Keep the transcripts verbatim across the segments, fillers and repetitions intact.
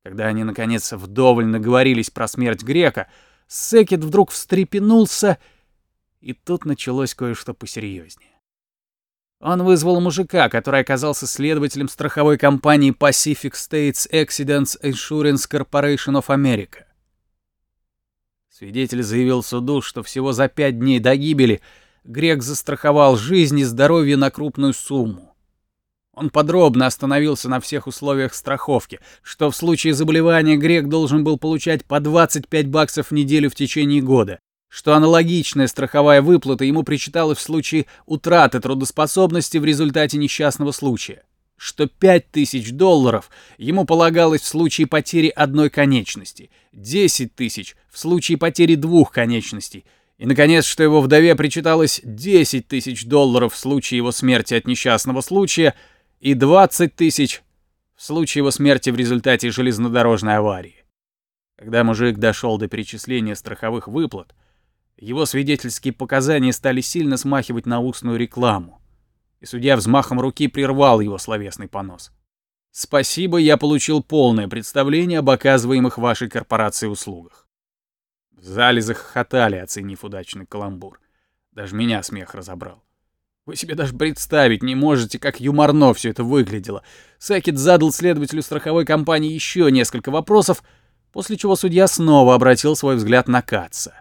Когда они, наконец, вдоволь наговорились про смерть Грека, Секет вдруг встрепенулся, и тут началось кое-что посерьезнее. Он вызвал мужика, который оказался следователем страховой компании Pacific States Accidents Insurance Corporation of America. Свидетель заявил суду, что всего за пять дней до гибели Грек застраховал жизнь и здоровье на крупную сумму. Он подробно остановился на всех условиях страховки, что в случае заболевания Грек должен был получать по двадцать пять баксов в неделю в течение года, что аналогичная страховая выплата ему причиталась в случае утраты трудоспособности в результате несчастного случая, что пять тысяч долларов ему полагалось в случае потери одной конечности, десять тысяч в случае потери двух конечностей, и, наконец, что его вдове причиталось десять тысяч долларов в случае его смерти от несчастного случая и двадцать тысяч в случае его смерти в результате железнодорожной аварии. Когда мужик дошел до перечисления страховых выплат, его свидетельские показания стали сильно смахивать на устную рекламу, и судья взмахом руки прервал его словесный понос. «Спасибо, я получил полное представление об оказываемых вашей корпорацией услугах». В зале захохотали, оценив удачный каламбур. Даже меня смех разобрал. Вы себе даже представить не можете, как юморно все это выглядело. Секет задал следователю страховой компании еще несколько вопросов, после чего судья снова обратил свой взгляд на Катца.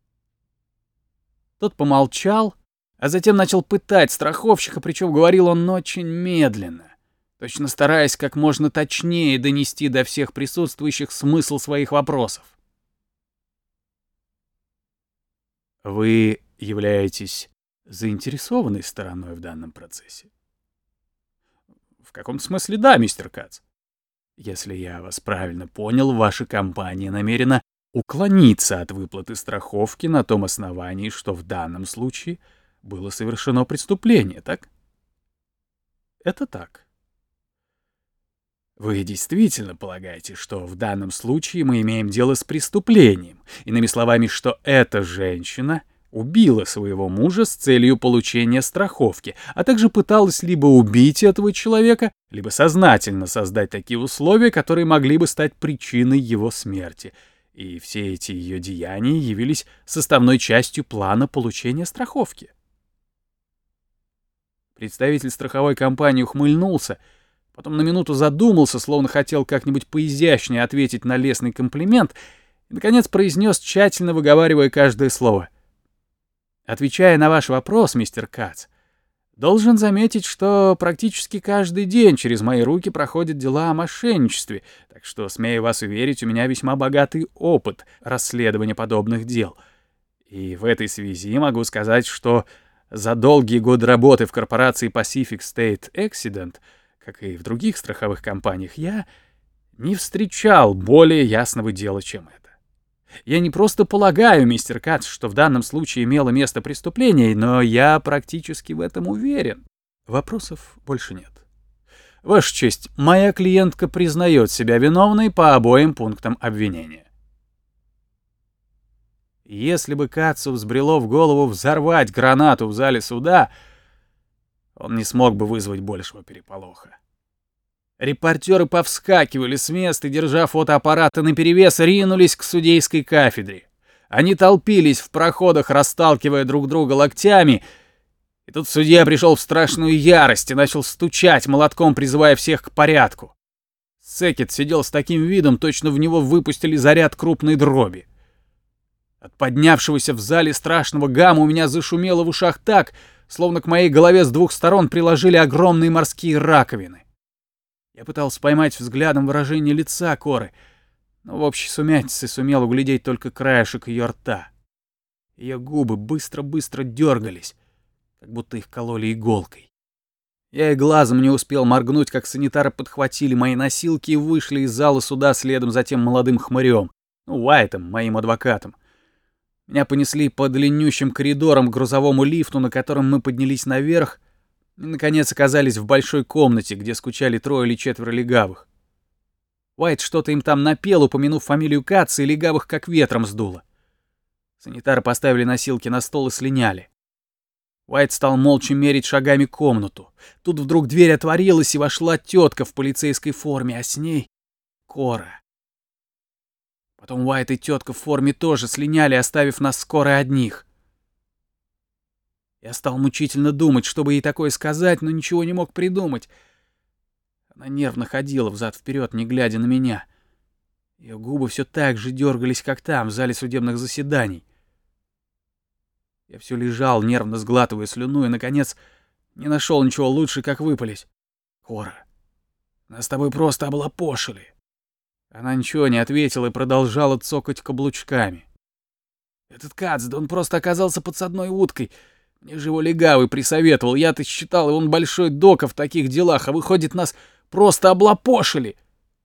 Тот помолчал, а затем начал пытать страховщика, причем говорил он очень медленно, точно стараясь как можно точнее донести до всех присутствующих смысл своих вопросов. Вы являетесь заинтересованной стороной в данном процессе? В каком-то смысле да, мистер Катц. Если я вас правильно понял, ваша компания намерена уклониться от выплаты страховки на том основании, что в данном случае было совершено преступление, так? Это так. Вы действительно полагаете, что в данном случае мы имеем дело с преступлением, иными словами, что эта женщина убила своего мужа с целью получения страховки, а также пыталась либо убить этого человека, либо сознательно создать такие условия, которые могли бы стать причиной его смерти. И все эти ее деяния явились составной частью плана получения страховки. Представитель страховой компании ухмыльнулся, потом на минуту задумался, словно хотел как-нибудь поизящнее ответить на лестный комплимент, и, наконец, произнес, тщательно выговаривая каждое слово. Отвечая на ваш вопрос, мистер Катц, должен заметить, что практически каждый день через мои руки проходят дела о мошенничестве, так что, смею вас уверить, у меня весьма богатый опыт расследования подобных дел. И в этой связи могу сказать, что за долгие годы работы в корпорации Pacific State Accident, как и в других страховых компаниях, я не встречал более ясного дела, чем это. Я не просто полагаю, мистер Катц, что в данном случае имело место преступление, но я практически в этом уверен. Вопросов больше нет. Ваша честь, моя клиентка признает себя виновной по обоим пунктам обвинения. Если бы Катцу взбрело в голову взорвать гранату в зале суда, он не смог бы вызвать большего переполоха. Репортеры повскакивали с места, держа фотоаппараты наперевес, ринулись к судейской кафедре. Они толпились в проходах, расталкивая друг друга локтями, и тут судья пришел в страшную ярость и начал стучать молотком, призывая всех к порядку. Секет сидел с таким видом, точно в него выпустили заряд крупной дроби. От поднявшегося в зале страшного гамма у меня зашумело в ушах так, словно к моей голове с двух сторон приложили огромные морские раковины. Я пытался поймать взглядом выражение лица Коры, но в общей сумятице сумел углядеть только краешек ее рта. Ее губы быстро-быстро дергались, как будто их кололи иголкой. Я и глазом не успел моргнуть, как санитары подхватили мои носилки и вышли из зала суда следом за тем молодым хмырем, ну, Уайтом, моим адвокатом. Меня понесли по длиннющим коридорам к грузовому лифту, на котором мы поднялись наверх, и, наконец, оказались в большой комнате, где скучали трое или четверо легавых. Уайт что-то им там напел, упомянув фамилию Катца, и легавых как ветром сдуло. Санитары поставили носилки на стол и слиняли. Уайт стал молча мерить шагами комнату. Тут вдруг дверь отворилась, и вошла тетка в полицейской форме, а с ней Кора. Потом Уайт и тетка в форме тоже слиняли, оставив нас скоро одних. Я стал мучительно думать, чтобы ей такое сказать, но ничего не мог придумать. Она нервно ходила взад-вперед, не глядя на меня. Ее губы все так же дергались, как там, в зале судебных заседаний. Я все лежал, нервно сглатывая слюну, и, наконец, не нашел ничего лучше, как выпалить. «Кора, нас с тобой просто облапошили». Она ничего не ответила и продолжала цокать каблучками. «Этот Кац, да он просто оказался подсадной уткой. Мне же его легавый присоветовал. Я-то считал, он большой дока в таких делах, а выходит, нас просто облапошили».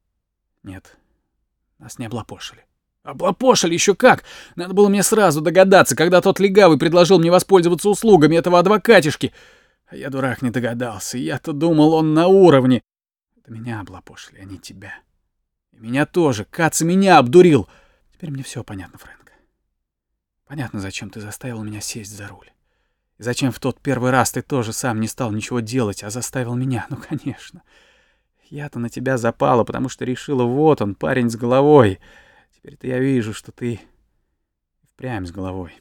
«Нет, нас не облапошили». «Облапошили еще как! Надо было мне сразу догадаться, когда тот легавый предложил мне воспользоваться услугами этого адвокатишки. А я, дурак, не догадался. Я-то думал, он на уровне. Это меня облапошили, а не тебя. И меня тоже. Кац меня обдурил. Теперь мне все понятно, Фрэнк. Понятно, зачем ты заставил меня сесть за руль. И зачем в тот первый раз ты тоже сам не стал ничего делать, а заставил меня. Ну, конечно. Я-то на тебя запала, потому что решила, вот он, парень с головой. Теперь-то я вижу, что ты впрямь с головой.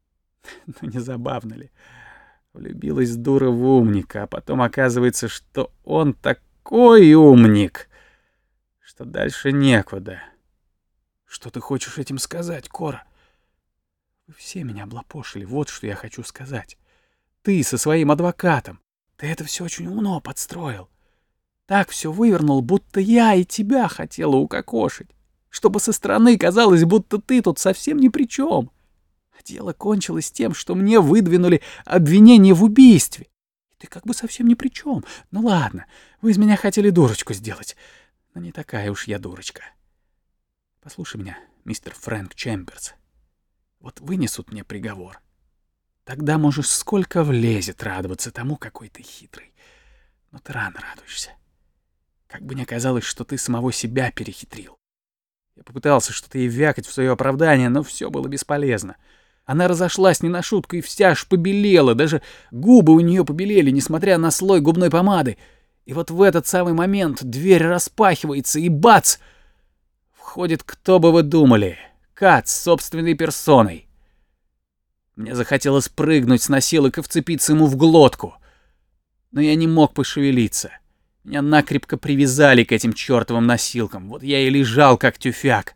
Ну, не забавно ли? Влюбилась дура в умника, а потом оказывается, что он такой умник, что дальше некуда. Что ты хочешь этим сказать, Кора? Вы все меня облапошили, вот что я хочу сказать. Ты со своим адвокатом, ты это все очень умно подстроил. Так все вывернул, будто я и тебя хотела укокошить. Чтобы со стороны казалось, будто ты тут совсем ни при чем. А дело кончилось тем, что мне выдвинули обвинение в убийстве. И ты как бы совсем ни при чем. Ну ладно, вы из меня хотели дурочку сделать. Но не такая уж я дурочка. Послушай меня, мистер Фрэнк Чемберс. Вот вынесут мне приговор. Тогда можешь сколько влезет радоваться тому, какой ты хитрый. Но ты рано радуешься. Как бы ни казалось, что ты самого себя перехитрил. Я попытался что-то ей вякать в свое оправдание, но все было бесполезно. Она разошлась не на шутку и вся аж побелела, даже губы у нее побелели, несмотря на слой губной помады. И вот в этот самый момент дверь распахивается, и бац! Входит, кто бы вы думали, Кац собственной персоной. Мне захотелось прыгнуть с носилок и вцепиться ему в глотку. Но я не мог пошевелиться. Меня накрепко привязали к этим чертовым носилкам. Вот я и лежал, как тюфяк.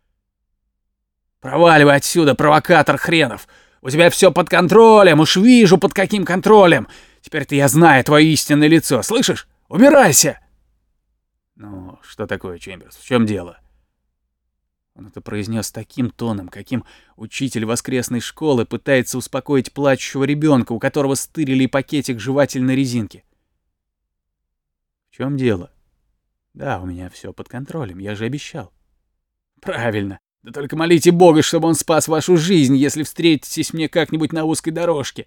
«Проваливай отсюда, провокатор хренов! У тебя все под контролем, уж вижу, под каким контролем! Теперь-то я знаю твое истинное лицо, слышишь? Убирайся!» «Ну, что такое, Чемберс? В чем дело?» Он это произнес таким тоном, каким учитель воскресной школы пытается успокоить плачущего ребенка, у которого стырили пакетик жевательной резинки. «В чем дело?» «Да, у меня все под контролем, я же обещал». «Правильно. Да только молите Бога, чтобы он спас вашу жизнь, если встретитесь мне как-нибудь на узкой дорожке».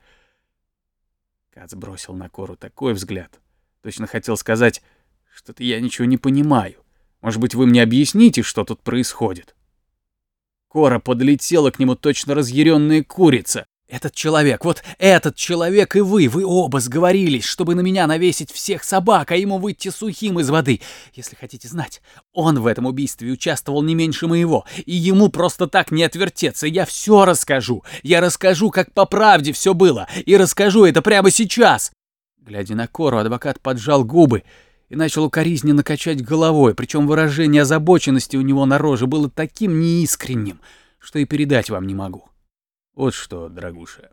Кац бросил на Кору такой взгляд. Точно хотел сказать, что-то я ничего не понимаю. Может быть, вы мне объясните, что тут происходит? Кора подлетела к нему, точно разъяренная курица. «Этот человек, вот этот человек и вы, вы оба сговорились, чтобы на меня навесить всех собак, а ему выйти сухим из воды. Если хотите знать, он в этом убийстве участвовал не меньше моего, и ему просто так не отвертеться. Я все расскажу, я расскажу, как по правде все было, и расскажу это прямо сейчас». Глядя на Кору, адвокат поджал губы и начал укоризненно качать головой, причем выражение озабоченности у него на роже было таким неискренним, что и передать вам не могу. «Вот что, дорогуша,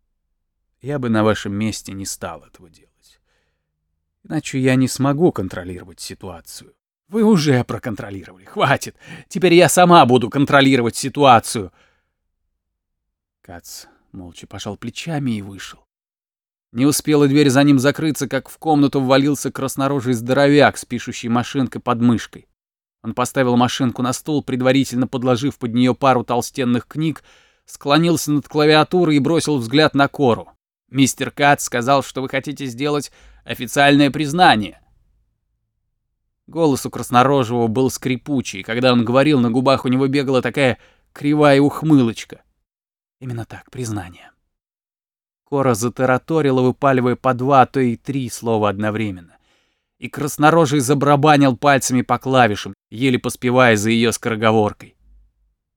я бы на вашем месте не стал этого делать. Иначе я не смогу контролировать ситуацию». «Вы уже проконтролировали, хватит. Теперь я сама буду контролировать ситуацию». Кац молча пожал плечами и вышел. Не успела дверь за ним закрыться, как в комнату ввалился краснорожий здоровяк с пишущей машинкой под мышкой. Он поставил машинку на стол, предварительно подложив под нее пару толстенных книг, склонился над клавиатурой и бросил взгляд на Кору. «Мистер Кац сказал, что вы хотите сделать официальное признание». Голос у краснорожего был скрипучий, и когда он говорил, на губах у него бегала такая кривая ухмылочка. «Именно так, признание». Кора затараторила, выпаливая по два, а то и три слова одновременно. И краснорожий забарабанил пальцами по клавишам, еле поспевая за ее скороговоркой.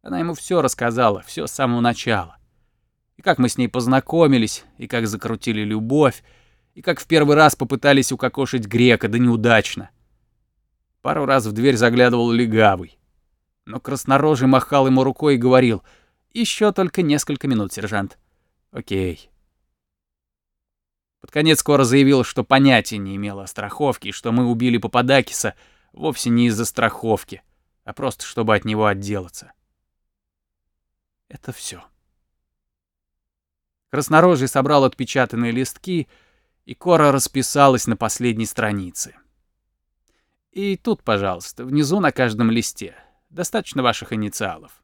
Она ему все рассказала, все с самого начала. И как мы с ней познакомились, и как закрутили любовь, и как в первый раз попытались укокошить грека, да неудачно. Пару раз в дверь заглядывал легавый. Но краснорожий махал ему рукой и говорил: «Еще только несколько минут, сержант». Окей. Под конец Кора заявил, что понятия не имел о страховке, и что мы убили Пападакиса вовсе не из-за страховки, а просто чтобы от него отделаться. Это все. Краснорожий собрал отпечатанные листки, и Кора расписалась на последней странице. И тут, пожалуйста, внизу на каждом листе достаточно ваших инициалов.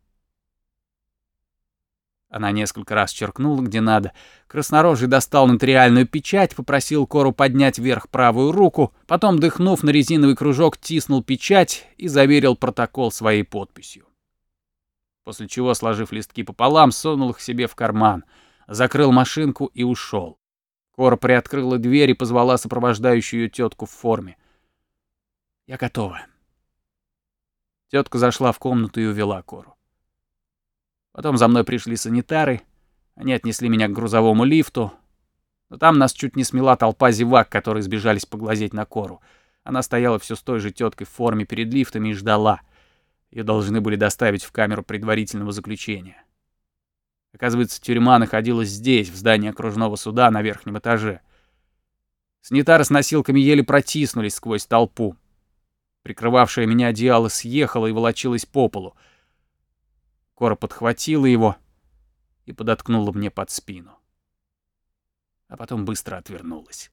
Она несколько раз черкнула, где надо. Краснорожий достал нотариальную печать, попросил Кору поднять вверх правую руку, потом, дыхнув на резиновый кружок, тиснул печать и заверил протокол своей подписью. После чего, сложив листки пополам, сунул их себе в карман, закрыл машинку и ушел. Кора приоткрыла дверь и позвала сопровождающую ее тетку в форме. «Я готова». Тетка зашла в комнату и увела Кору. Потом за мной пришли санитары, они отнесли меня к грузовому лифту, но там нас чуть не смела толпа зевак, которые сбежались поглазеть на Кору. Она стояла все с той же теткой в форме перед лифтами и ждала. Ее должны были доставить в камеру предварительного заключения. Оказывается, тюрьма находилась здесь, в здании окружного суда на верхнем этаже. Санитары с носилками еле протиснулись сквозь толпу. Прикрывавшее меня одеяло съехало и волочилось по полу. Кора подхватила его и подоткнула мне под спину. А потом быстро отвернулась.